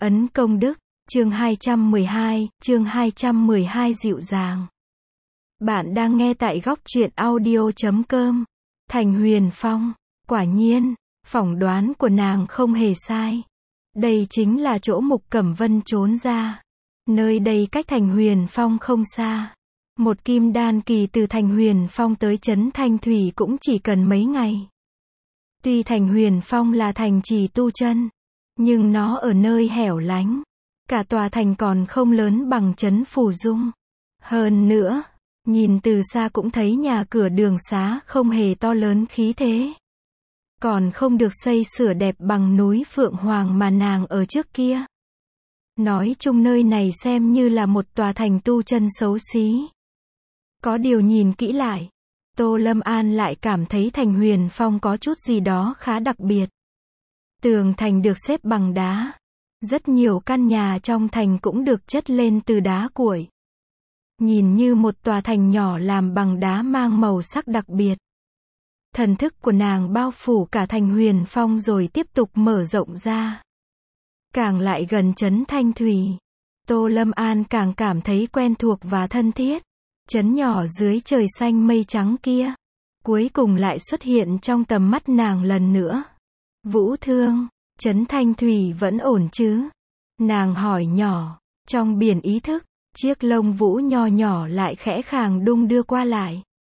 Ấn công đức, chương 212 dịu dàng. Bạn đang nghe tại góc truyện audio.com. Thành Huyền Phong, quả nhiên, phỏng đoán của nàng không hề sai. Đây chính là chỗ Mục Cẩm Vân trốn ra. Nơi đây cách Thành Huyền Phong không xa. Một kim đan kỳ từ Thành Huyền Phong tới trấn Thanh Thủy cũng chỉ cần mấy ngày. Tuy Thành Huyền Phong là thành trì tu chân, nhưng nó ở nơi hẻo lánh. Cả tòa thành còn không lớn bằng trấn Phù Dung. Hơn nữa, nhìn từ xa cũng thấy nhà cửa đường xá không hề to lớn khí thế. Còn không được xây sửa đẹp bằng núi Phượng Hoàng mà nàng ở trước kia. Nói chung nơi này xem như là một tòa thành tu chân xấu xí. Có điều nhìn kỹ lại, Tô Lâm An lại cảm thấy Thành Huyền Phong có chút gì đó khá đặc biệt. Tường thành được xếp bằng đá. Rất nhiều căn nhà trong thành cũng được chất lên từ đá cuội. Nhìn như một tòa thành nhỏ làm bằng đá mang màu sắc đặc biệt. Thần thức của nàng bao phủ cả Thành Huyền Phong rồi tiếp tục mở rộng ra. Càng lại gần trấn Thanh Thủy, Tô Lâm An càng cảm thấy quen thuộc và thân thiết. Trấn nhỏ dưới trời xanh mây trắng kia, cuối cùng lại xuất hiện trong tầm mắt nàng lần nữa. Vũ Thương, trấn Thanh Thủy vẫn ổn chứ? Nàng hỏi nhỏ, trong biển ý thức, chiếc lông vũ nho nhỏ lại khẽ khàng đung đưa qua lại.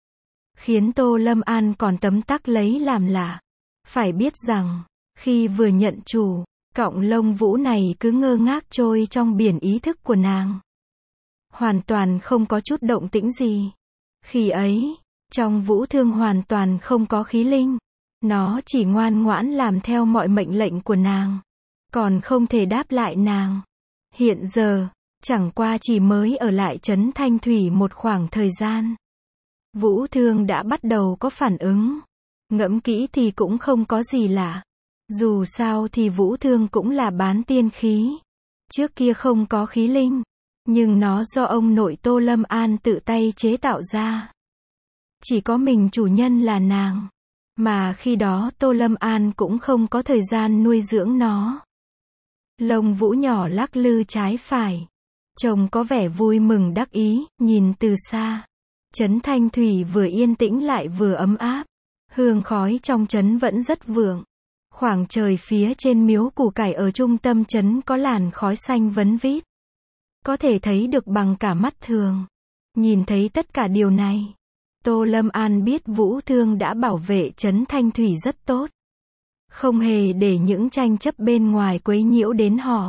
Khiến Tô Lâm An còn tấm tắc lấy làm lạ. Phải biết rằng, khi vừa nhận chủ, cọng lông vũ này cứ ngơ ngác trôi trong biển ý thức của nàng. Hoàn toàn không có chút động tĩnh gì. Khi ấy, trong Vũ Thương hoàn toàn không có khí linh. Nó chỉ ngoan ngoãn làm theo mọi mệnh lệnh của nàng. Còn không thể đáp lại nàng. Hiện giờ, chẳng qua chỉ mới ở lại trấn Thanh Thủy một khoảng thời gian. Vũ Thương đã bắt đầu có phản ứng. Ngẫm kỹ thì cũng không có gì lạ. Dù sao thì Vũ Thương cũng là bán tiên khí. Trước kia không có khí linh. Nhưng nó do ông nội Tô Lâm An tự tay chế tạo ra. Chỉ có mình chủ nhân là nàng. Mà khi đó Tô Lâm An cũng không có thời gian nuôi dưỡng nó. Lông vũ nhỏ lắc lư trái phải. Trông có vẻ vui mừng đắc ý, nhìn từ xa. Trấn Thanh Thủy vừa yên tĩnh lại vừa ấm áp. Hương khói trong trấn vẫn rất vượng. Khoảng trời phía trên miếu củ cải ở trung tâm trấn có làn khói xanh vấn vít. Có thể thấy được bằng cả mắt thường. Nhìn thấy tất cả điều này, Tô Lâm An biết Vũ Thương đã bảo vệ trấn Thanh Thủy rất tốt. Không hề để những tranh chấp bên ngoài quấy nhiễu đến họ.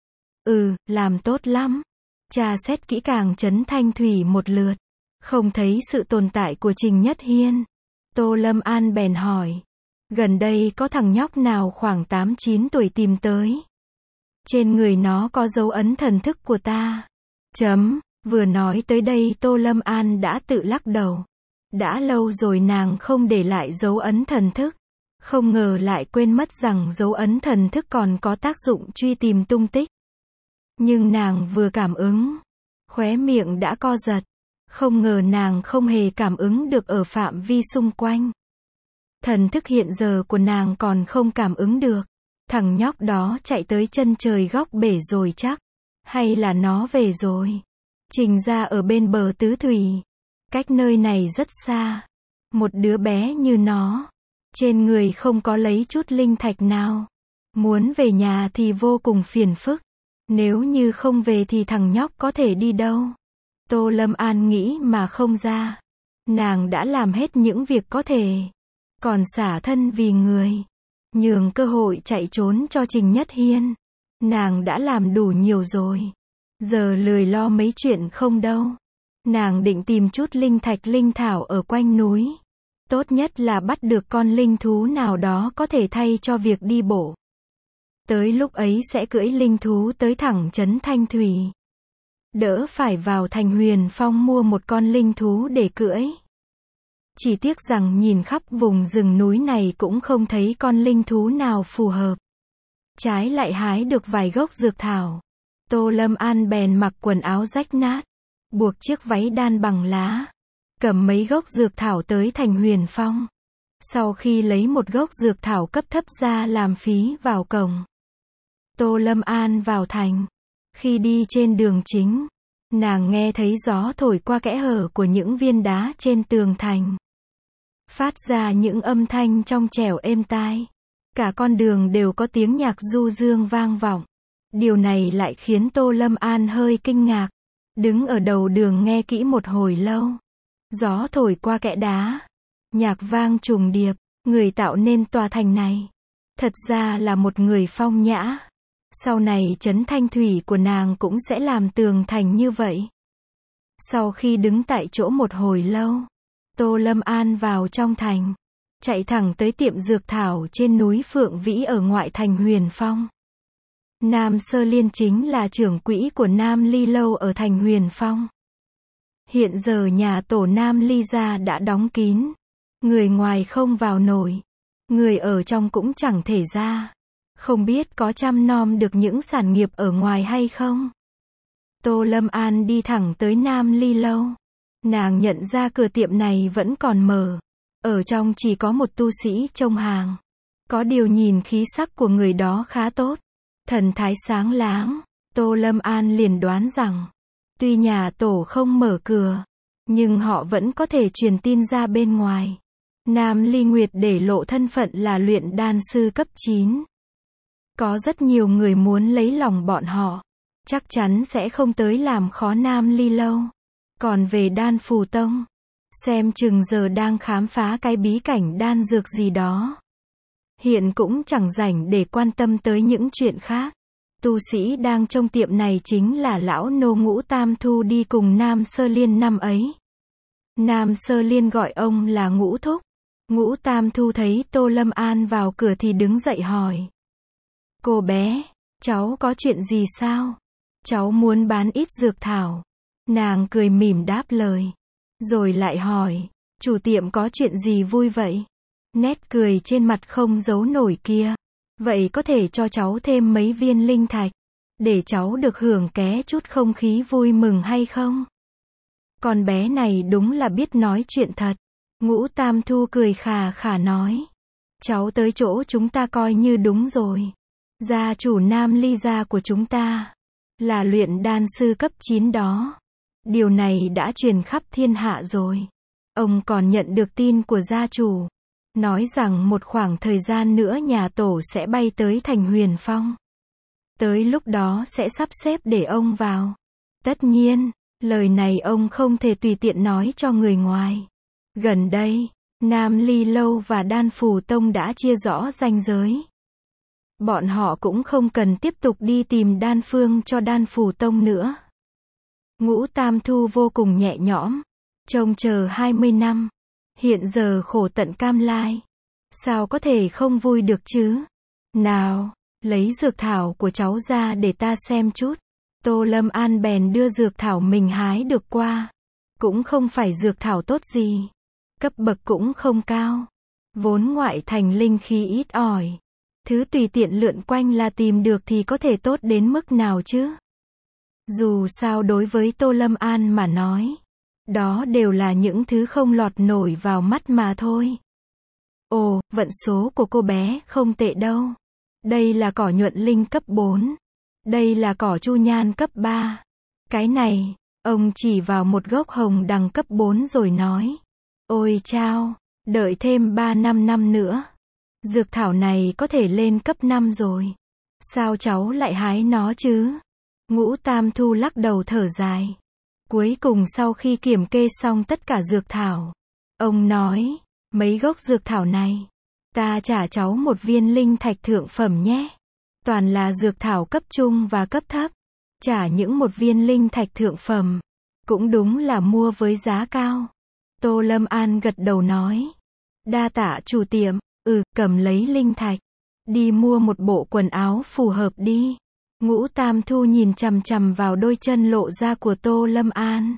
Làm tốt lắm. Tra xét kỹ càng trấn Thanh Thủy một lượt. Không thấy sự tồn tại của Trình Nhất Hiên. Tô Lâm An bèn hỏi. Gần đây có thằng nhóc nào khoảng 8-9 tuổi tìm tới. Trên người nó có dấu ấn thần thức của ta. Vừa nói tới đây Tô Lâm An đã tự lắc đầu. Đã lâu rồi nàng không để lại dấu ấn thần thức. Không ngờ lại quên mất rằng dấu ấn thần thức còn có tác dụng truy tìm tung tích. Nhưng nàng vừa cảm ứng, khóe miệng đã co giật. Không ngờ nàng không hề cảm ứng được ở phạm vi xung quanh. Thần thức hiện giờ của nàng còn không cảm ứng được. Thằng nhóc đó chạy tới chân trời góc bể rồi chắc. Hay là nó về rồi. Trình ra ở bên bờ tứ thủy. Cách nơi này rất xa. Một đứa bé như nó. Trên người không có lấy chút linh thạch nào. Muốn về nhà thì vô cùng phiền phức. Nếu như không về thì thằng nhóc có thể đi đâu. Tô Lâm An nghĩ mà không ra. Nàng đã làm hết những việc có thể. Còn xả thân vì người. Nhường cơ hội chạy trốn cho Trình Nhất Hiên. Nàng đã làm đủ nhiều rồi. Giờ lười lo mấy chuyện không đâu. Nàng định tìm chút linh thạch linh thảo ở quanh núi. Tốt nhất là bắt được con linh thú nào đó có thể thay cho việc đi bộ. Tới lúc ấy sẽ cưỡi linh thú tới thẳng trấn Thanh Thủy. Đỡ phải vào Thành Huyền Phong mua một con linh thú để cưỡi. Chỉ tiếc rằng nhìn khắp vùng rừng núi này cũng không thấy con linh thú nào phù hợp. Trái lại hái được vài gốc dược thảo. Tô Lâm An bèn mặc quần áo rách nát. Buộc chiếc váy đan bằng lá. Cầm mấy gốc dược thảo tới Thành Huyền Phong. Sau khi lấy một gốc dược thảo cấp thấp ra làm phí vào cổng. Tô Lâm An vào thành. Khi đi trên đường chính, nàng nghe thấy gió thổi qua kẽ hở của những viên đá trên tường thành, phát ra những âm thanh trong trẻo êm tai. Cả con đường đều có tiếng nhạc du dương vang vọng. Điều này lại khiến Tô Lâm An hơi kinh ngạc. Đứng ở đầu đường nghe kỹ một hồi lâu. Gió thổi qua kẽ đá. Nhạc vang trùng điệp. Người tạo nên tòa thành này thật ra là một người phong nhã. Sau này trấn Thanh Thủy của nàng cũng sẽ làm tường thành như vậy. Sau khi đứng tại chỗ một hồi lâu, Tô Lâm An vào trong thành, chạy thẳng tới tiệm dược thảo trên núi Phượng Vĩ ở ngoại thành Huyền Phong. Nam Sơ Liên chính là trưởng quỹ của Nam Ly Lâu ở thành Huyền Phong. Hiện giờ nhà tổ Nam Ly gia đã đóng kín, người ngoài không vào nổi, người ở trong cũng chẳng thể ra. Không biết có chăm nom được những sản nghiệp ở ngoài hay không. Tô Lâm An đi thẳng tới Nam Ly Lâu. Nàng nhận ra cửa tiệm này vẫn còn mở. Ở trong chỉ có một tu sĩ trông hàng. Có điều nhìn khí sắc của người đó khá tốt. Thần thái sáng láng. Tô Lâm An liền đoán rằng, tuy nhà tổ không mở cửa, nhưng họ vẫn có thể truyền tin ra bên ngoài. Nam Ly Nguyệt để lộ thân phận là luyện đan sư cấp 9. Có rất nhiều người muốn lấy lòng bọn họ. Chắc chắn sẽ không tới làm khó Nam Ly Lâu. Còn về Đan Phù Tông, xem chừng giờ đang khám phá cái bí cảnh đan dược gì đó. Hiện cũng chẳng rảnh để quan tâm tới những chuyện khác. Tu sĩ đang trong tiệm này chính là lão nô Ngũ Tam Thu đi cùng Nam Sơ Liên năm ấy. Nam Sơ Liên gọi ông là Ngũ Thúc. Ngũ Tam Thu thấy Tô Lâm An vào cửa thì đứng dậy hỏi. Cô bé, cháu có chuyện gì sao? Cháu muốn bán ít dược thảo. Nàng cười mỉm đáp lời. Rồi lại hỏi, chủ tiệm có chuyện gì vui vậy? Nét cười trên mặt không giấu nổi kia. Vậy có thể cho cháu thêm mấy viên linh thạch, để cháu được hưởng ké chút không khí vui mừng hay không? Con bé này đúng là biết nói chuyện thật. Ngũ Tam Thu cười khà khà nói. Cháu tới chỗ chúng ta coi như đúng rồi. Gia chủ Nam Ly gia của chúng ta là luyện đan sư cấp 9 đó. Điều này đã truyền khắp thiên hạ rồi. Ông còn nhận được tin của gia chủ, nói rằng một khoảng thời gian nữa nhà tổ sẽ bay tới thành Huyền Phong. Tới lúc đó sẽ sắp xếp để ông vào. Tất nhiên, lời này ông không thể tùy tiện nói cho người ngoài. Gần đây, Nam Ly Lâu và Đan Phù Tông đã chia rõ ranh giới. Bọn họ cũng không cần tiếp tục đi tìm đan phương cho Đan Phù Tông nữa. Ngũ Tam Thu vô cùng nhẹ nhõm. Trông chờ 20 năm. Hiện giờ khổ tận cam lai. Sao có thể không vui được chứ? Nào, lấy dược thảo của cháu ra để ta xem chút. Tô Lâm An bèn đưa dược thảo mình hái được qua. Cũng không phải dược thảo tốt gì. Cấp bậc cũng không cao. Vốn ngoại thành linh khí ít ỏi. Thứ tùy tiện lượn quanh là tìm được thì có thể tốt đến mức nào chứ? Dù sao đối với Tô Lâm An mà nói, đó đều là những thứ không lọt nổi vào mắt mà thôi. Ồ, vận số của cô bé không tệ đâu. Đây là cỏ nhuận linh cấp 4. Đây là cỏ chu nhan cấp 3. Cái này, ông chỉ vào một gốc hồng đằng cấp 4 rồi nói. Ôi chao, đợi thêm 3-5 năm nữa. Dược thảo này có thể lên cấp 5 rồi. Sao cháu lại hái nó chứ? Ngũ Tam Thu lắc đầu thở dài. Cuối cùng sau khi kiểm kê xong tất cả dược thảo, ông nói, mấy gốc dược thảo này, ta trả cháu một viên linh thạch thượng phẩm nhé. Toàn là dược thảo cấp trung và cấp thấp. Trả những một viên linh thạch thượng phẩm, cũng đúng là mua với giá cao. Tô Lâm An gật đầu nói. Đa tạ chủ tiệm, cầm lấy linh thạch. Đi mua một bộ quần áo phù hợp đi. Ngũ Tam Thu nhìn chằm chằm vào đôi chân lộ ra của Tô Lâm An.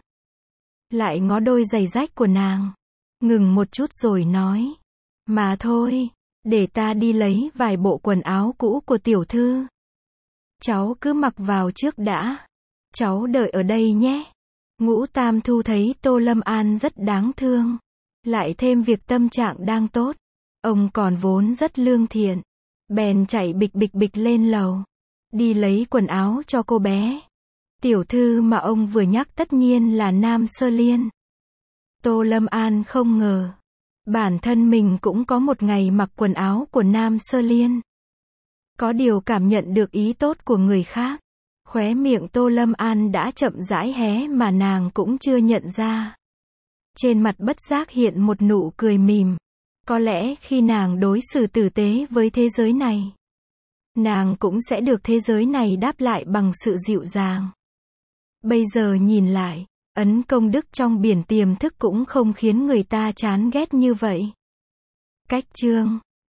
Lại ngó đôi giày rách của nàng. Ngừng một chút rồi nói. Mà thôi, để ta đi lấy vài bộ quần áo cũ của tiểu thư. Cháu cứ mặc vào trước đã. Cháu đợi ở đây nhé. Ngũ Tam Thu thấy Tô Lâm An rất đáng thương. Lại thêm việc tâm trạng đang tốt. Ông còn vốn rất lương thiện. Bèn chạy bịch bịch bịch lên lầu. Đi lấy quần áo cho cô bé. Tiểu thư mà ông vừa nhắc tất nhiên là Nam Sơ Liên. Tô Lâm An không ngờ. Bản thân mình cũng có một ngày mặc quần áo của Nam Sơ Liên. Có điều cảm nhận được ý tốt của người khác. Khóe miệng Tô Lâm An đã chậm rãi hé mà nàng cũng chưa nhận ra. Trên mặt bất giác hiện một nụ cười mỉm. Có lẽ khi nàng đối xử tử tế với thế giới này, nàng cũng sẽ được thế giới này đáp lại bằng sự dịu dàng. Bây giờ nhìn lại, ấn công đức trong biển tiềm thức cũng không khiến người ta chán ghét như vậy. Cách chương